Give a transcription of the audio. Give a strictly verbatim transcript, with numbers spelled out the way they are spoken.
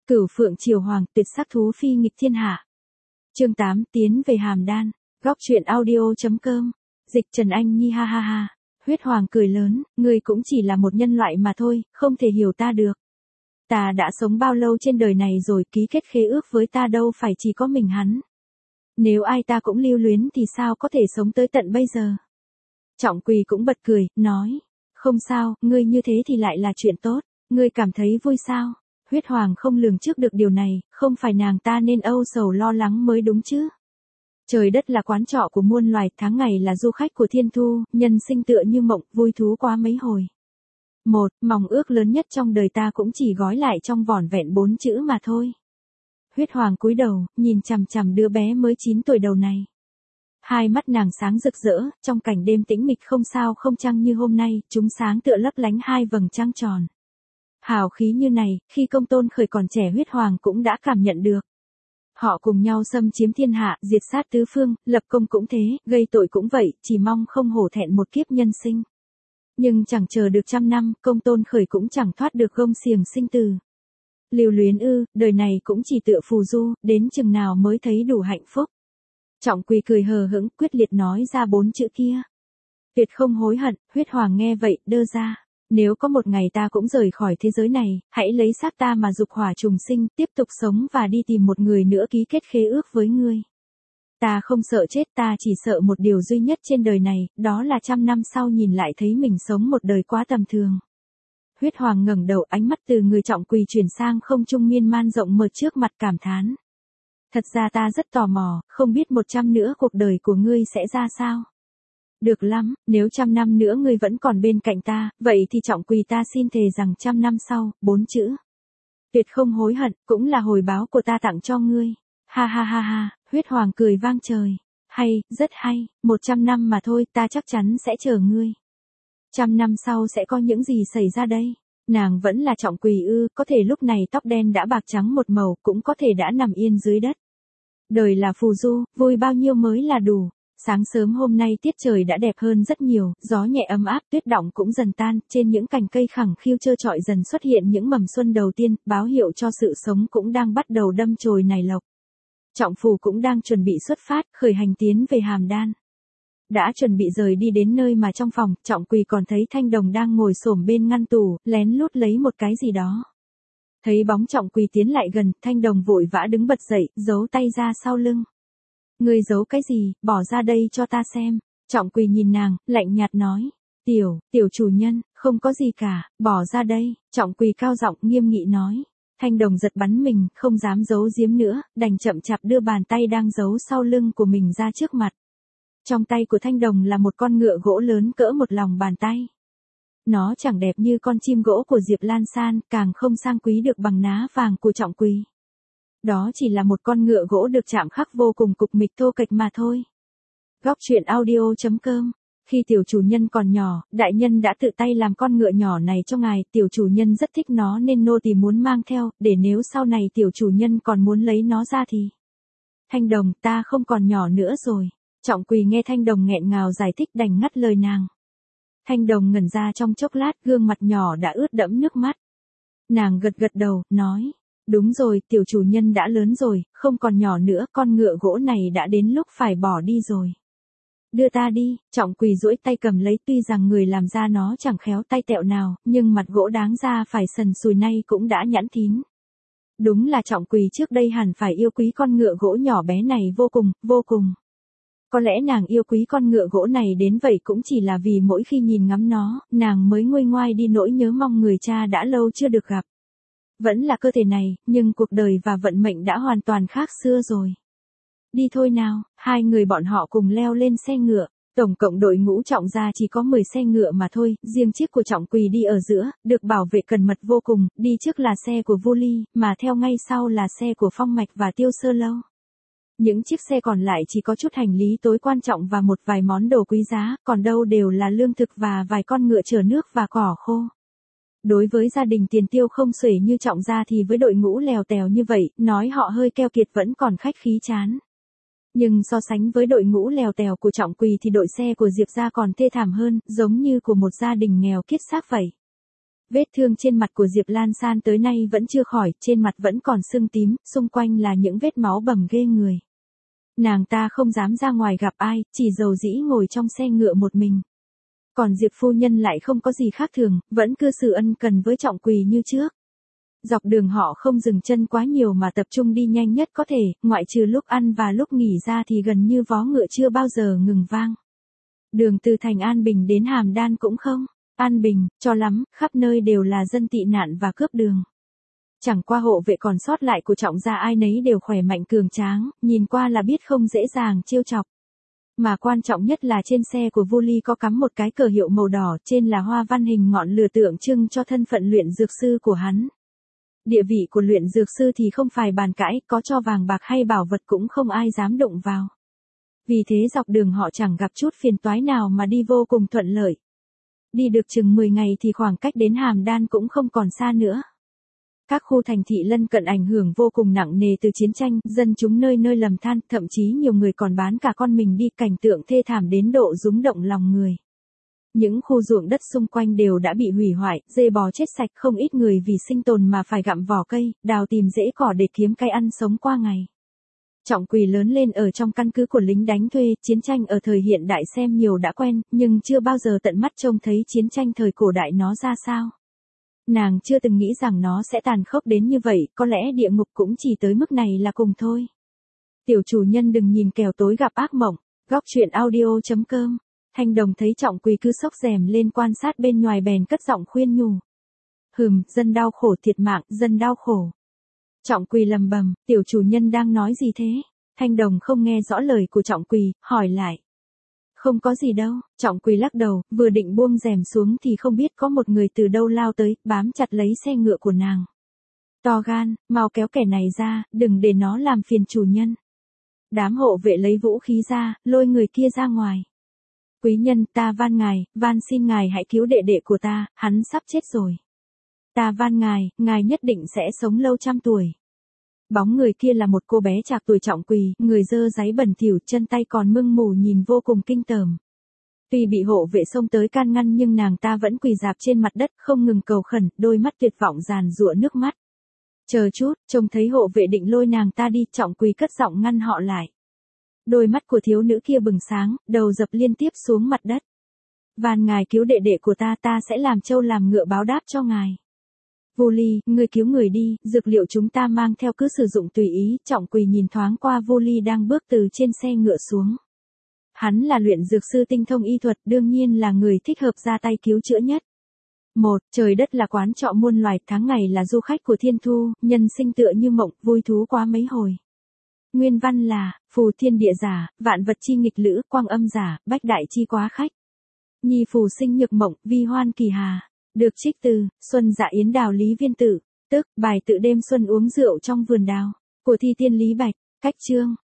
Cửu phượng triều hoàng, tuyệt sắc thú phi nghịch thiên hạ. Chương tám, tiến về Hàm Đan. Góc truyện audio.com. Dịch Trần Anh Nhi ha ha ha. Huyết hoàng cười lớn, ngươi cũng chỉ là một nhân loại mà thôi, không thể hiểu ta được. Ta đã sống bao lâu trên đời này rồi, ký kết khế ước với ta đâu phải chỉ có mình hắn. Nếu ai ta cũng lưu luyến thì sao có thể sống tới tận bây giờ. Trọng Quỳ cũng bật cười, nói. Không sao, ngươi như thế thì lại là chuyện tốt, ngươi cảm thấy vui sao? Huyết hoàng không lường trước được điều này, không phải nàng ta nên âu sầu lo lắng mới đúng chứ. Trời đất là quán trọ của muôn loài, tháng ngày là du khách của thiên thu, nhân sinh tựa như mộng, vui thú quá mấy hồi. Một, mong ước lớn nhất trong đời ta cũng chỉ gói lại trong vỏn vẹn bốn chữ mà thôi. Huyết hoàng cúi đầu, nhìn chằm chằm đứa bé mới chín tuổi đầu này. Hai mắt nàng sáng rực rỡ, trong cảnh đêm tĩnh mịch không sao không trăng như hôm nay, chúng sáng tựa lấp lánh hai vầng trăng tròn. Hào khí như này, khi Công Tôn Khởi còn trẻ Huyết hoàng cũng đã cảm nhận được. Họ cùng nhau xâm chiếm thiên hạ, diệt sát tứ phương, lập công cũng thế, gây tội cũng vậy, chỉ mong không hổ thẹn một kiếp nhân sinh. Nhưng chẳng chờ được trăm năm, Công Tôn Khởi cũng chẳng thoát được gông xiềng sinh tử. Lưu luyến ư, đời này cũng chỉ tựa phù du, đến chừng nào mới thấy đủ hạnh phúc. Trọng Quỳ cười hờ hững, quyết liệt nói ra bốn chữ kia. Tuyệt không hối hận. Huyết hoàng nghe vậy, đơ ra. Nếu có một ngày ta cũng rời khỏi thế giới này, hãy lấy xác ta mà dục hỏa trùng sinh, tiếp tục sống và đi tìm một người nữa ký kết khế ước với ngươi. Ta không sợ chết, ta chỉ sợ một điều duy nhất trên đời này, đó là trăm năm sau nhìn lại thấy mình sống một đời quá tầm thường. Huyết hoàng ngẩng đầu, ánh mắt từ người Trọng Quỳ chuyển sang không trung miên man rộng mở trước mặt cảm thán. Thật ra ta rất tò mò, không biết một trăm nữa cuộc đời của ngươi sẽ ra sao. Được lắm, nếu trăm năm nữa ngươi vẫn còn bên cạnh ta, vậy thì Trọng Quỳ ta xin thề rằng trăm năm sau, bốn chữ. Tuyệt không hối hận, cũng là hồi báo của ta tặng cho ngươi. Ha ha ha ha, Huyết hoàng cười vang trời. Hay, rất hay, một trăm năm mà thôi, ta chắc chắn sẽ chờ ngươi. Trăm năm sau sẽ có những gì xảy ra đây? Nàng vẫn là Trọng Quỳ ư, có thể lúc này tóc đen đã bạc trắng một màu, cũng có thể đã nằm yên dưới đất. Đời là phù du, vui bao nhiêu mới là đủ. Sáng sớm hôm nay tiết trời đã đẹp hơn rất nhiều, gió nhẹ ấm áp, tuyết đọng cũng dần tan, trên những cành cây khẳng khiu trơ trọi dần xuất hiện những mầm xuân đầu tiên, báo hiệu cho sự sống cũng đang bắt đầu đâm chồi nảy lộc. Trọng Phù cũng đang chuẩn bị xuất phát, khởi hành tiến về Hàm Đan. Đã chuẩn bị rời đi đến nơi mà trong phòng, Trọng Quỳ còn thấy Thanh Đồng đang ngồi xổm bên ngăn tủ, lén lút lấy một cái gì đó. Thấy bóng Trọng Quỳ tiến lại gần, Thanh Đồng vội vã đứng bật dậy, giấu tay ra sau lưng. Ngươi giấu cái gì, bỏ ra đây cho ta xem. Trọng Quỳ nhìn nàng, lạnh nhạt nói. Tiểu, tiểu chủ nhân, không có gì cả, bỏ ra đây. Trọng Quỳ cao giọng nghiêm nghị nói. Thanh Đồng giật bắn mình, không dám giấu giếm nữa, đành chậm chạp đưa bàn tay đang giấu sau lưng của mình ra trước mặt. Trong tay của Thanh Đồng là một con ngựa gỗ lớn cỡ một lòng bàn tay. Nó chẳng đẹp như con chim gỗ của Diệp Lan San, càng không sang quý được bằng ná vàng của Trọng Quỳ. Đó chỉ là một con ngựa gỗ được chạm khắc vô cùng cục mịch thô kệch mà thôi. Góc truyện audio.com. Khi tiểu chủ nhân còn nhỏ, đại nhân đã tự tay làm con ngựa nhỏ này cho ngài, tiểu chủ nhân rất thích nó nên nô tỳ muốn mang theo, để nếu sau này tiểu chủ nhân còn muốn lấy nó ra thì. Thanh Đồng, ta không còn nhỏ nữa rồi. Trọng Quỳ nghe Thanh Đồng nghẹn ngào giải thích đành ngắt lời nàng. Thanh Đồng ngẩn ra trong chốc lát, gương mặt nhỏ đã ướt đẫm nước mắt. Nàng gật gật đầu, nói. Đúng rồi, tiểu chủ nhân đã lớn rồi, không còn nhỏ nữa, con ngựa gỗ này đã đến lúc phải bỏ đi rồi. Đưa ta đi. Trọng Quỳ duỗi tay cầm lấy, tuy rằng người làm ra nó chẳng khéo tay tẹo nào, nhưng mặt gỗ đáng ra phải sần sùi nay cũng đã nhẵn thín. Đúng là Trọng Quỳ trước đây hẳn phải yêu quý con ngựa gỗ nhỏ bé này vô cùng, vô cùng. Có lẽ nàng yêu quý con ngựa gỗ này đến vậy cũng chỉ là vì mỗi khi nhìn ngắm nó, nàng mới nguôi ngoai đi nỗi nhớ mong người cha đã lâu chưa được gặp. Vẫn là cơ thể này, nhưng cuộc đời và vận mệnh đã hoàn toàn khác xưa rồi. Đi thôi nào, hai người bọn họ cùng leo lên xe ngựa. Tổng cộng đội ngũ Trọng gia chỉ có mười xe ngựa mà thôi, riêng chiếc của Trọng Quỳ đi ở giữa, được bảo vệ cẩn mật vô cùng, đi trước là xe của Vu Ly, mà theo ngay sau là xe của Phong Mạch và Tiêu Sơ Lâu. Những chiếc xe còn lại chỉ có chút hành lý tối quan trọng và một vài món đồ quý giá, còn đâu đều là lương thực và vài con ngựa chở nước và cỏ khô. Đối với gia đình tiền tiêu không xuể như Trọng gia thì với đội ngũ lèo tèo như vậy, nói họ hơi keo kiệt vẫn còn khách khí chán. Nhưng so sánh với đội ngũ lèo tèo của Trọng Quỳ thì đội xe của Diệp gia còn thê thảm hơn, giống như của một gia đình nghèo kiết xác vậy. Vết thương trên mặt của Diệp Lan San tới nay vẫn chưa khỏi, trên mặt vẫn còn sưng tím, xung quanh là những vết máu bầm ghê người. Nàng ta không dám ra ngoài gặp ai, chỉ dầu dĩ ngồi trong xe ngựa một mình. Còn Diệp phu nhân lại không có gì khác thường, vẫn cư xử ân cần với Trọng Quỳ như trước. Dọc đường họ không dừng chân quá nhiều mà tập trung đi nhanh nhất có thể, ngoại trừ lúc ăn và lúc nghỉ ra thì gần như vó ngựa chưa bao giờ ngừng vang. Đường từ thành An Bình đến Hàm Đan cũng không. An Bình, cho lắm, khắp nơi đều là dân tị nạn và cướp đường. Chẳng qua hộ vệ còn sót lại của Trọng gia ai nấy đều khỏe mạnh cường tráng, nhìn qua là biết không dễ dàng trêu chọc. Mà quan trọng nhất là trên xe của Vu Ly có cắm một cái cờ hiệu màu đỏ, trên là hoa văn hình ngọn lửa tượng trưng cho thân phận luyện dược sư của hắn. Địa vị của luyện dược sư thì không phải bàn cãi, có cho vàng bạc hay bảo vật cũng không ai dám động vào. Vì thế dọc đường họ chẳng gặp chút phiền toái nào mà đi vô cùng thuận lợi. Đi được chừng mười ngày thì khoảng cách đến Hàm Đan cũng không còn xa nữa. Các khu thành thị lân cận ảnh hưởng vô cùng nặng nề từ chiến tranh, dân chúng nơi nơi lầm than, thậm chí nhiều người còn bán cả con mình đi, cảnh tượng thê thảm đến độ rúng động lòng người. Những khu ruộng đất xung quanh đều đã bị hủy hoại, dê bò chết sạch, không ít người vì sinh tồn mà phải gặm vỏ cây, đào tìm rễ cỏ để kiếm cái ăn sống qua ngày. Trọng Quỳ lớn lên ở trong căn cứ của lính đánh thuê, chiến tranh ở thời hiện đại xem nhiều đã quen, nhưng chưa bao giờ tận mắt trông thấy chiến tranh thời cổ đại nó ra sao. Nàng chưa từng nghĩ rằng nó sẽ tàn khốc đến như vậy, có lẽ địa ngục cũng chỉ tới mức này là cùng thôi. Tiểu chủ nhân đừng nhìn kẻo tối gặp ác mộng, góc truyện audio chấm com. Thanh Đồng thấy Trọng Quỳ cứ xốc rèm lên quan sát bên ngoài bèn cất giọng khuyên nhủ. Hừm, dân đau khổ thiệt mạng, dân đau khổ. Trọng Quỳ lầm bầm, tiểu chủ nhân đang nói gì thế? Thanh Đồng không nghe rõ lời của Trọng Quỳ, hỏi lại. Không có gì đâu, Trọng Quỳ lắc đầu, vừa định buông rèm xuống thì không biết có một người từ đâu lao tới, bám chặt lấy xe ngựa của nàng. To gan, mau kéo kẻ này ra, đừng để nó làm phiền chủ nhân. Đám hộ vệ lấy vũ khí ra, lôi người kia ra ngoài. Quý nhân, ta van ngài, van xin ngài hãy cứu đệ đệ của ta, hắn sắp chết rồi. Ta van ngài, ngài nhất định sẽ sống lâu trăm tuổi. Bóng người kia là một cô bé trạc tuổi Trọng Quỳ, người dơ dáy bẩn thỉu, chân tay còn mưng mù nhìn vô cùng kinh tởm. Tuy bị hộ vệ xông tới can ngăn nhưng nàng ta vẫn quỳ rạp trên mặt đất, không ngừng cầu khẩn, đôi mắt tuyệt vọng giàn giụa nước mắt. Chờ chút, trông thấy hộ vệ định lôi nàng ta đi, Trọng Quỳ cất giọng ngăn họ lại. Đôi mắt của thiếu nữ kia bừng sáng, đầu dập liên tiếp xuống mặt đất. Van ngài cứu đệ đệ của ta, ta sẽ làm trâu làm ngựa báo đáp cho ngài. Vu Ly, ngươi cứu người đi, dược liệu chúng ta mang theo cứ sử dụng tùy ý. Trọng Quỳ nhìn thoáng qua Vu Ly đang bước từ trên xe ngựa xuống. Hắn là luyện dược sư tinh thông y thuật, đương nhiên là người thích hợp ra tay cứu chữa nhất. Một, trời đất là quán trọ muôn loài, tháng ngày là du khách của thiên thu, nhân sinh tựa như mộng, vui thú quá mấy hồi. Nguyên văn là, phù thiên địa giả, vạn vật chi nghịch lữ, quang âm giả, bách đại chi quá khách. Nhi phù sinh nhược mộng, vi hoan kỳ hà. Được trích từ, Xuân Dạ Yến Đào Lý Viên Tử, tức, bài tự đêm xuân uống rượu trong vườn đào, của thi tiên Lý Bạch, cách chương.